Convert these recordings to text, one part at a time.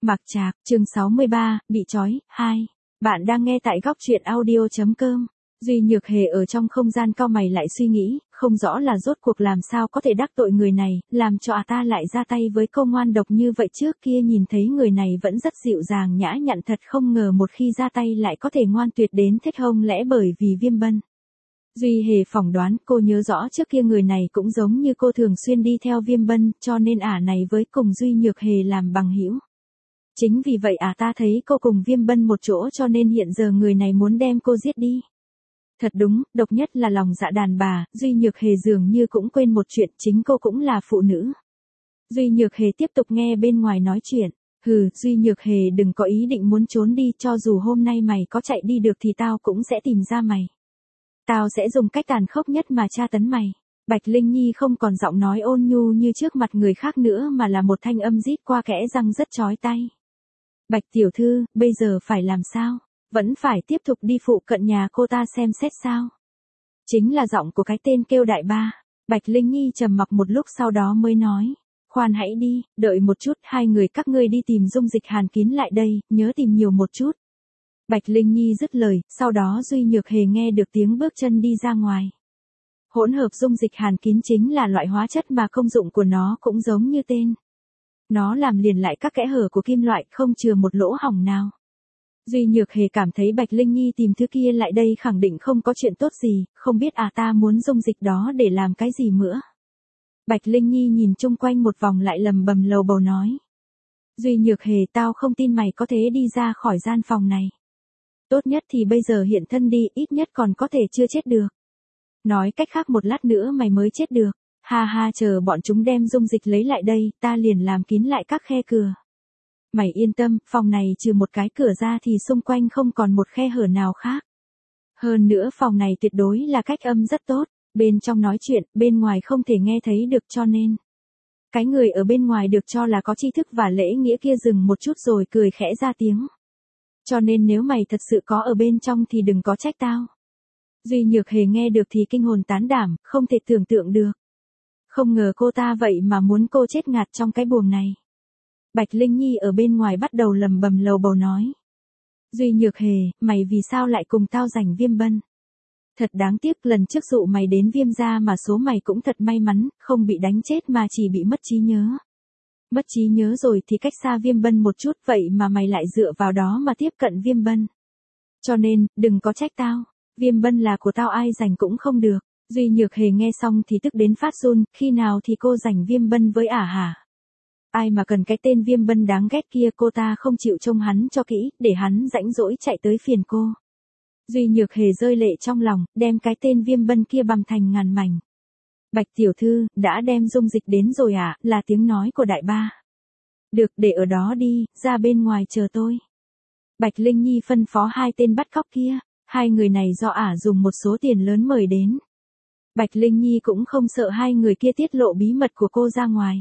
Mạc Trạc, chương 63, bị trói, 2. Bạn đang nghe tại góc truyện audio.com. Duy Nhược Hề ở trong không gian cau mày lại suy nghĩ, không rõ là rốt cuộc làm sao có thể đắc tội người này, làm cho ta lại ra tay với cô ngoan độc như vậy. Trước kia nhìn thấy người này vẫn rất dịu dàng nhã nhặn, thật không ngờ một khi ra tay lại có thể ngoan tuyệt đến thế. Không lẽ bởi vì Viêm Bân? Duy Hề phỏng đoán, cô nhớ rõ trước kia người này cũng giống như cô, thường xuyên đi theo Viêm Bân, cho nên này với cùng Duy Nhược Hề làm bằng hữu. Chính vì vậy ta thấy cô cùng Viêm Bân một chỗ, cho nên hiện giờ người này muốn đem cô giết đi. Thật đúng, độc nhất là lòng dạ đàn bà. Duy Nhược Hề dường như cũng quên một chuyện, chính cô cũng là phụ nữ. Duy Nhược Hề tiếp tục nghe bên ngoài nói chuyện. Duy Nhược Hề đừng có ý định muốn trốn đi, cho dù hôm nay mày có chạy đi được thì tao cũng sẽ tìm ra mày. Tao sẽ dùng cách tàn khốc nhất mà tra tấn mày. Bạch Linh Nhi không còn giọng nói ôn nhu như trước mặt người khác nữa, mà là một thanh âm rít qua kẽ răng rất chói tai. Bạch tiểu thư, bây giờ phải làm sao? Vẫn phải tiếp tục đi phụ cận nhà cô ta xem xét sao? Chính là giọng của cái tên kêu đại ba. Bạch Linh Nhi trầm mặc một lúc sau đó mới nói. Khoan hãy đi, đợi một chút, hai người các ngươi đi tìm Dung Dịch Hàn Kín lại đây, nhớ tìm nhiều một chút. Bạch Linh Nhi dứt lời, sau đó Duy Nhược Hề nghe được tiếng bước chân đi ra ngoài. Hỗn hợp Dung Dịch Hàn Kín chính là loại hóa chất mà công dụng của nó cũng giống như tên. Nó làm liền lại các kẽ hở của kim loại, không chừa một lỗ hổng nào. Duy Nhược Hề cảm thấy Bạch Linh Nhi tìm thứ kia lại đây khẳng định không có chuyện tốt gì, không biết ta muốn dung dịch đó để làm cái gì nữa. Bạch Linh Nhi nhìn chung quanh một vòng lại lầm bầm lầu bầu nói. Duy Nhược Hề, tao không tin mày có thể đi ra khỏi gian phòng này. Tốt nhất thì bây giờ hiện thân đi, ít nhất còn có thể chưa chết được. Nói cách khác một lát nữa mày mới chết được. Ha ha, chờ bọn chúng đem dung dịch lấy lại đây, ta liền làm kín lại các khe cửa. Mày yên tâm, phòng này trừ một cái cửa ra thì xung quanh không còn một khe hở nào khác. Hơn nữa phòng này tuyệt đối là cách âm rất tốt, bên trong nói chuyện, bên ngoài không thể nghe thấy được, cho nên cái người ở bên ngoài được cho là có tri thức và lễ nghĩa kia dừng một chút rồi cười khẽ ra tiếng. Cho nên nếu mày thật sự có ở bên trong thì đừng có trách tao. Duy Nhược Hề nghe được thì kinh hồn tán đảm, không thể tưởng tượng được. Không ngờ cô ta vậy mà muốn cô chết ngạt trong cái buồng này. Bạch Linh Nhi ở bên ngoài bắt đầu lầm bầm lầu bầu nói. Duy Nhược Hề, mày vì sao lại cùng tao giành Viêm Bân? Thật đáng tiếc, lần trước dụ mày đến Viêm gia mà số mày cũng thật may mắn, không bị đánh chết mà chỉ bị mất trí nhớ. Mất trí nhớ rồi thì cách xa Viêm Bân một chút, vậy mà mày lại dựa vào đó mà tiếp cận Viêm Bân. Cho nên, đừng có trách tao, Viêm Bân là của tao, ai giành cũng không được. Duy Nhược Hề nghe xong thì tức đến phát run, khi nào thì cô giành Viêm Bân với hả? Ai mà cần cái tên Viêm Bân đáng ghét kia, cô ta không chịu trông hắn cho kỹ, để hắn rãnh rỗi chạy tới phiền cô. Duy Nhược Hề rơi lệ trong lòng, đem cái tên Viêm Bân kia bằm thành ngàn mảnh. Bạch tiểu thư, đã đem dung dịch đến rồi là tiếng nói của đại ba. Được, để ở đó đi, ra bên ngoài chờ tôi. Bạch Linh Nhi phân phó hai tên bắt cóc kia, hai người này do dùng một số tiền lớn mời đến. Bạch Linh Nhi cũng không sợ hai người kia tiết lộ bí mật của cô ra ngoài.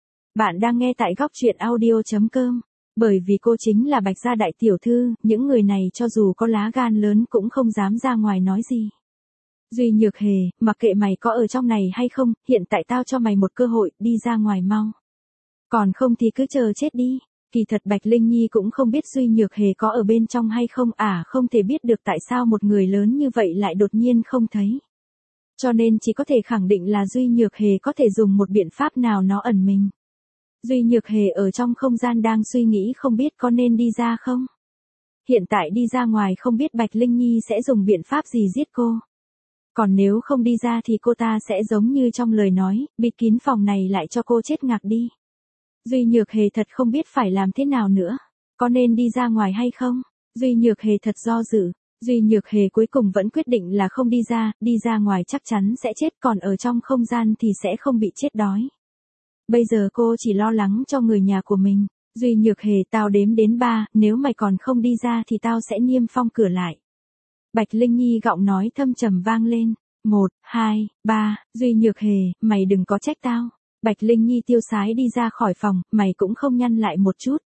Bạn đang nghe tại góc truyện audio.com. Bởi vì cô chính là Bạch gia đại tiểu thư, những người này cho dù có lá gan lớn cũng không dám ra ngoài nói gì. Duy Nhược Hề, mặc kệ mày có ở trong này hay không, hiện tại tao cho mày một cơ hội, đi ra ngoài mau. Còn không thì cứ chờ chết đi. Kỳ thật Bạch Linh Nhi cũng không biết Duy Nhược Hề có ở bên trong hay không, không thể biết được tại sao một người lớn như vậy lại đột nhiên không thấy. Cho nên chỉ có thể khẳng định là Duy Nhược Hề có thể dùng một biện pháp nào nó ẩn mình. Duy Nhược Hề ở trong không gian đang suy nghĩ không biết có nên đi ra không. Hiện tại đi ra ngoài không biết Bạch Linh Nhi sẽ dùng biện pháp gì giết cô. Còn nếu không đi ra thì cô ta sẽ giống như trong lời nói, bịt kín phòng này lại cho cô chết ngạt đi. Duy Nhược Hề thật không biết phải làm thế nào nữa. Có nên đi ra ngoài hay không? Duy Nhược Hề thật do dự. Duy Nhược Hề cuối cùng vẫn quyết định là không đi ra ngoài chắc chắn sẽ chết, còn ở trong không gian thì sẽ không bị chết đói. Bây giờ cô chỉ lo lắng cho người nhà của mình. Duy Nhược Hề, tao đếm đến 3, nếu mày còn không đi ra thì tao sẽ niêm phong cửa lại. Bạch Linh Nhi giọng nói thâm trầm vang lên. 1, 2, 3, Duy Nhược Hề, mày đừng có trách tao. Bạch Linh Nhi tiêu sái đi ra khỏi phòng, mày cũng không nhăn lại một chút.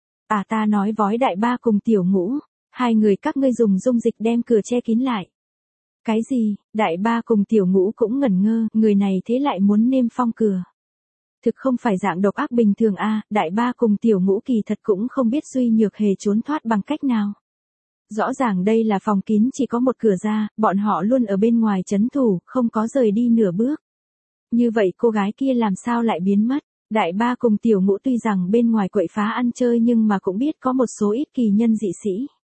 Ta nói vói đại ba cùng tiểu ngũ, hai người các ngươi dùng dung dịch đem cửa che kín lại. Cái gì? Đại ba cùng tiểu ngũ cũng ngẩn ngơ, người này thế lại muốn niêm phong cửa. Thực không phải dạng độc ác bình thường a, đại ba cùng tiểu ngũ kỳ thật cũng không biết Duy Nhược Hề trốn thoát bằng cách nào. Rõ ràng đây là phòng kín chỉ có một cửa ra, bọn họ luôn ở bên ngoài trấn thủ, không có rời đi nửa bước. Như vậy cô gái kia làm sao lại biến mất? Đại ba cùng tiểu ngũ tuy rằng bên ngoài quậy phá ăn chơi nhưng mà cũng biết có một số ít kỳ nhân dị sĩ.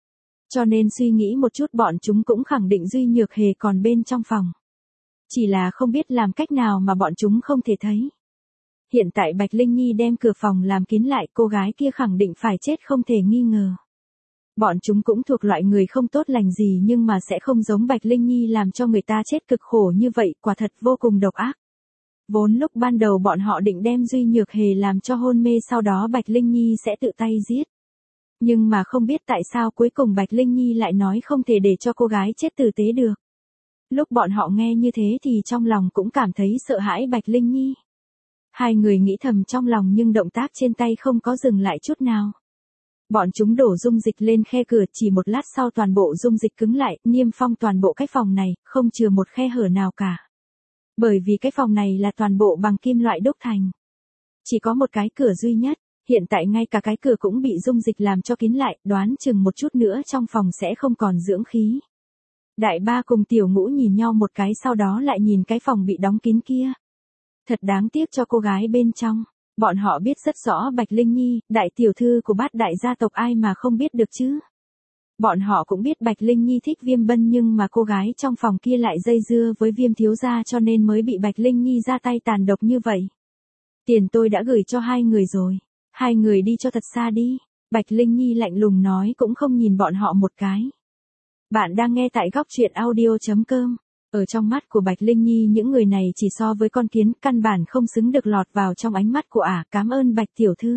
Cho nên suy nghĩ một chút bọn chúng cũng khẳng định Duy Nhược Hề còn bên trong phòng. Chỉ là không biết làm cách nào mà bọn chúng không thể thấy. Hiện tại Bạch Linh Nhi đem cửa phòng làm kín lại, cô gái kia khẳng định phải chết không thể nghi ngờ. Bọn chúng cũng thuộc loại người không tốt lành gì nhưng mà sẽ không giống Bạch Linh Nhi làm cho người ta chết cực khổ như vậy, quả thật vô cùng độc ác. Vốn lúc ban đầu bọn họ định đem Duy Nhược Hề làm cho hôn mê, sau đó Bạch Linh Nhi sẽ tự tay giết. Nhưng mà không biết tại sao cuối cùng Bạch Linh Nhi lại nói không thể để cho cô gái chết tử tế được. Lúc bọn họ nghe như thế thì trong lòng cũng cảm thấy sợ hãi Bạch Linh Nhi. Hai người nghĩ thầm trong lòng nhưng động tác trên tay không có dừng lại chút nào. Bọn chúng đổ dung dịch lên khe cửa, chỉ một lát sau toàn bộ dung dịch cứng lại, niêm phong toàn bộ cái phòng này, không chừa một khe hở nào cả. Bởi vì cái phòng này là toàn bộ bằng kim loại đúc thành. Chỉ có một cái cửa duy nhất, hiện tại ngay cả cái cửa cũng bị dung dịch làm cho kín lại, đoán chừng một chút nữa trong phòng sẽ không còn dưỡng khí. Đại ba cùng tiểu ngũ nhìn nhau một cái, sau đó lại nhìn cái phòng bị đóng kín kia. Thật đáng tiếc cho cô gái bên trong. Bọn họ biết rất rõ Bạch Linh Nhi, đại tiểu thư của bát đại gia tộc, ai mà không biết được chứ. Bọn họ cũng biết Bạch Linh Nhi thích Viêm Bân nhưng mà cô gái trong phòng kia lại dây dưa với Viêm thiếu gia cho nên mới bị Bạch Linh Nhi ra tay tàn độc như vậy. Tiền tôi đã gửi cho hai người rồi. Hai người đi cho thật xa đi. Bạch Linh Nhi lạnh lùng nói, cũng không nhìn bọn họ một cái. Bạn đang nghe tại góc truyện audio.com. Ở trong mắt của Bạch Linh Nhi những người này chỉ so với con kiến, căn bản không xứng được lọt vào trong ánh mắt của ả. Cảm ơn Bạch tiểu thư.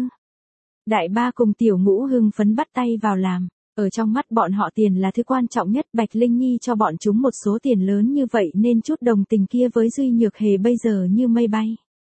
Đại ba cùng tiểu ngũ hưng phấn bắt tay vào làm. Ở trong mắt bọn họ tiền là thứ quan trọng nhất. Bạch Linh Nhi cho bọn chúng một số tiền lớn như vậy nên chút đồng tình kia với Duy Nhược Hề bây giờ như mây bay.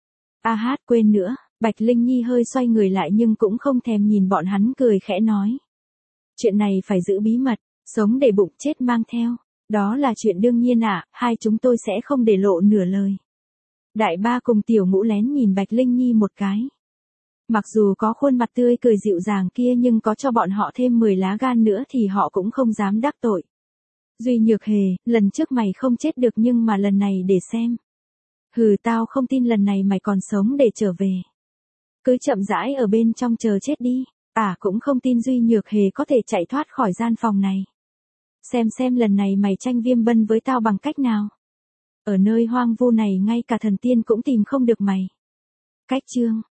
Quên nữa. Bạch Linh Nhi hơi xoay người lại nhưng cũng không thèm nhìn bọn hắn, cười khẽ nói. Chuyện này phải giữ bí mật, sống để bụng chết mang theo. Đó là chuyện đương nhiên ạ, hai chúng tôi sẽ không để lộ nửa lời. Đại ba cùng tiểu ngũ lén nhìn Bạch Linh Nhi một cái. Mặc dù có khuôn mặt tươi cười dịu dàng kia nhưng có cho bọn họ thêm 10 lá gan nữa thì họ cũng không dám đắc tội. Duy Nhược Hề, lần trước mày không chết được nhưng mà lần này để xem. Hừ, tao không tin lần này mày còn sống để trở về. Cứ chậm rãi ở bên trong chờ chết đi. Cũng không tin Duy Nhược Hề có thể chạy thoát khỏi gian phòng này. Xem lần này mày tranh Viêm Bân với tao bằng cách nào. Ở nơi hoang vu này ngay cả thần tiên cũng tìm không được mày. Cách chương